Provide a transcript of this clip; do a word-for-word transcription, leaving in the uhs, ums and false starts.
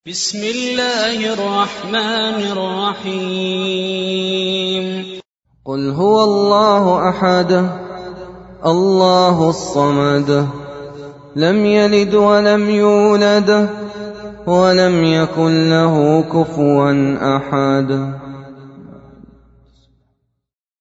بسم الله الرحمن الرحيم قل هو الله أحد الله الصمد لم يلد ولم يولد ولم يكن له كفوا أحد